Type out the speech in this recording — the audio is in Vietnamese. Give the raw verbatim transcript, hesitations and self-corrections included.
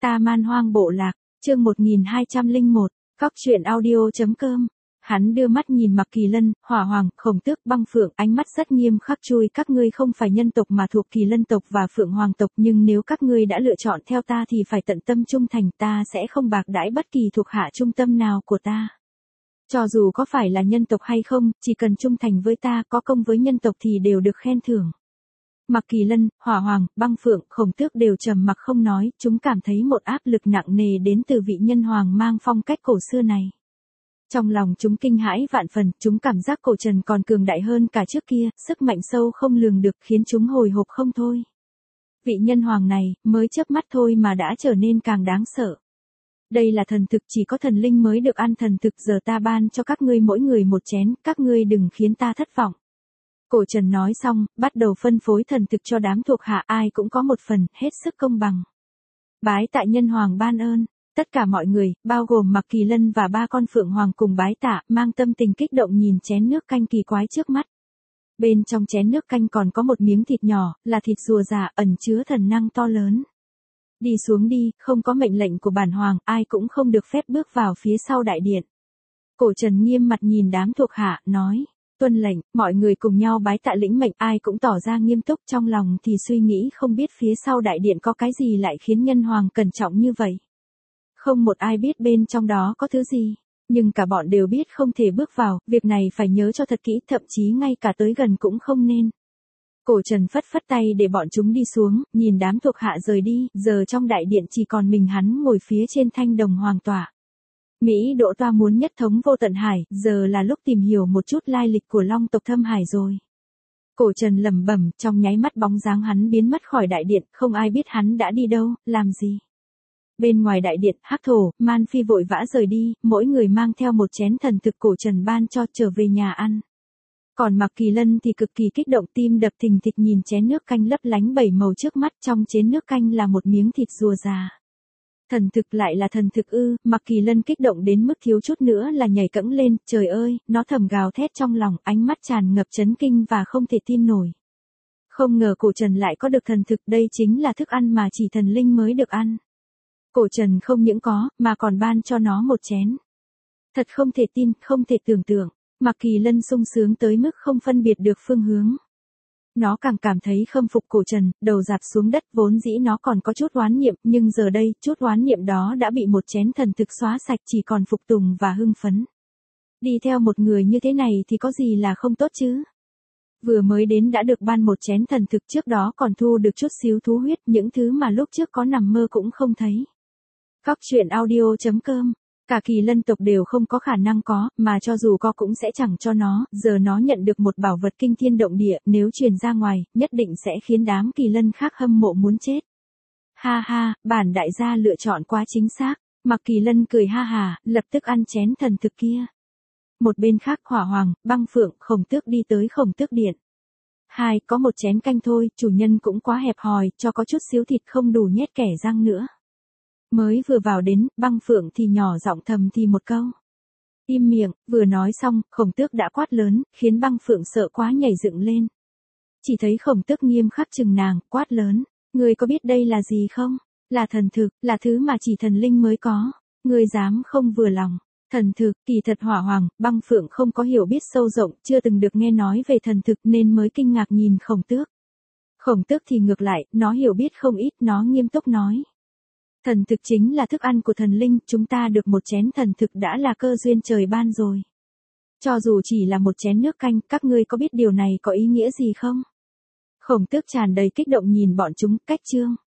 Ta Man Hoang Bộ Lạc, chương một nghìn hai trăm lẻ một, Cóc truyện audio chấm com. Hắn đưa mắt nhìn Mặc Kỳ Lân, Hỏa Hoàng, Khổng Tước, Băng Phượng, ánh mắt rất nghiêm khắc chui các ngươi không phải nhân tộc mà thuộc Kỳ Lân tộc và Phượng Hoàng tộc, nhưng nếu các ngươi đã lựa chọn theo ta thì phải tận tâm trung thành, ta sẽ không bạc đãi bất kỳ thuộc hạ trung tâm nào của ta. Cho dù có phải là nhân tộc hay không, chỉ cần trung thành với ta, có công với nhân tộc thì đều được khen thưởng. Mặc Kỳ Lân, Hỏa Hoàng, Băng Phượng, Khổng Tước đều trầm mặc không nói, chúng cảm thấy một áp lực nặng nề đến từ vị nhân hoàng mang phong cách cổ xưa này. Trong lòng chúng kinh hãi vạn phần, chúng cảm giác cổ trần còn cường đại hơn cả trước kia, sức mạnh sâu không lường được khiến chúng hồi hộp không thôi. Vị nhân hoàng này, mới chớp mắt thôi mà đã trở nên càng đáng sợ. Đây là thần thực, chỉ có thần linh mới được ăn thần thực, giờ ta ban cho các ngươi mỗi người một chén, các ngươi đừng khiến ta thất vọng. Cổ trần nói xong, bắt đầu phân phối thần thực cho đám thuộc hạ, ai cũng có một phần, hết sức công bằng. Bái tạ nhân hoàng ban ơn. Tất cả mọi người, bao gồm Mặc Kỳ Lân và ba con Phượng Hoàng cùng bái tạ, mang tâm tình kích động nhìn chén nước canh kỳ quái trước mắt. Bên trong chén nước canh còn có một miếng thịt nhỏ, là thịt rùa già, ẩn chứa thần năng to lớn. Đi xuống đi, không có mệnh lệnh của bản hoàng, ai cũng không được phép bước vào phía sau đại điện. Cổ trần nghiêm mặt nhìn đám thuộc hạ, nói, tuân lệnh, mọi người cùng nhau bái tạ lĩnh mệnh, ai cũng tỏ ra nghiêm túc, trong lòng thì suy nghĩ không biết phía sau đại điện có cái gì lại khiến nhân hoàng cẩn trọng như vậy. Không một ai biết bên trong đó có thứ gì, nhưng cả bọn đều biết không thể bước vào, việc này phải nhớ cho thật kỹ, thậm chí ngay cả tới gần cũng không nên. Cổ trần phất phất tay để bọn chúng đi xuống, nhìn đám thuộc hạ rời đi, giờ trong đại điện chỉ còn mình hắn ngồi phía trên thanh đồng hoàng tọa. Mỹ Đỗ Toa muốn nhất thống vô tận hải, giờ là lúc tìm hiểu một chút lai lịch của long tộc Thâm Hải rồi. Cổ trần lẩm bẩm, trong nháy mắt bóng dáng hắn biến mất khỏi đại điện, không ai biết hắn đã đi đâu, làm gì. Bên ngoài đại điện, Hắc Thổ, Man Phi vội vã rời đi, mỗi người mang theo một chén thần thực cổ trần ban cho trở về nhà ăn. Còn Mặc Kỳ Lân thì cực kỳ kích động, tim đập thình thịch nhìn chén nước canh lấp lánh bảy màu trước mắt, trong chén nước canh là một miếng thịt rùa già. Thần thực lại là thần thực ư? Mặc Kỳ Lân kích động đến mức thiếu chút nữa là nhảy cẫng lên, trời ơi, nó thầm gào thét trong lòng, ánh mắt tràn ngập chấn kinh và không thể tin nổi. Không ngờ cổ trần lại có được thần thực, đây chính là thức ăn mà chỉ thần linh mới được ăn. Cổ trần không những có, mà còn ban cho nó một chén. Thật không thể tin, không thể tưởng tượng. Mặc Kỳ Lân sung sướng tới mức không phân biệt được phương hướng. Nó càng cảm thấy khâm phục cổ trần, đầu dạp xuống đất, vốn dĩ nó còn có chút oán niệm, nhưng giờ đây, chút oán niệm đó đã bị một chén thần thực xóa sạch, chỉ còn phục tùng và hưng phấn. Đi theo một người như thế này thì có gì là không tốt chứ? Vừa mới đến đã được ban một chén thần thực, trước đó còn thu được chút xíu thú huyết, những thứ mà lúc trước có nằm mơ cũng không thấy. Cóc truyện audio chấm com. Cả Kỳ Lân tộc đều không có khả năng có, mà cho dù có cũng sẽ chẳng cho nó, giờ nó nhận được một bảo vật kinh thiên động địa, nếu truyền ra ngoài, nhất định sẽ khiến đám Kỳ Lân khác hâm mộ muốn chết. Ha ha, bản đại gia lựa chọn quá chính xác. Mặc Kỳ Lân cười ha hà, lập tức ăn chén thần thực kia. Một bên khác Hỏa Hoàng, Băng Phượng, Khổng Tước đi tới Khổng Tước điện. Hai, có một chén canh thôi, chủ nhân cũng quá hẹp hòi, cho có chút xíu thịt không đủ nhét kẻ răng nữa. Mới vừa vào đến, Băng Phượng thì nhỏ giọng thầm thì một câu. Im miệng, vừa nói xong, Khổng Tước đã quát lớn, khiến Băng Phượng sợ quá nhảy dựng lên. Chỉ thấy Khổng Tước nghiêm khắc chừng nàng, quát lớn. Ngươi có biết đây là gì không? Là thần thực, là thứ mà chỉ thần linh mới có. Ngươi dám không vừa lòng. Thần thực, kỳ thật Hỏa Hoàng, Băng Phượng không có hiểu biết sâu rộng, chưa từng được nghe nói về thần thực nên mới kinh ngạc nhìn Khổng Tước. Khổng Tước thì ngược lại, nó hiểu biết không ít, nó nghiêm túc nói. Thần thực chính là thức ăn của thần linh, chúng ta được một chén thần thực đã là cơ duyên trời ban rồi. Cho dù chỉ là một chén nước canh, các ngươi có biết điều này có ý nghĩa gì không? Khổng Tước tràn đầy kích động nhìn bọn chúng, cách chương.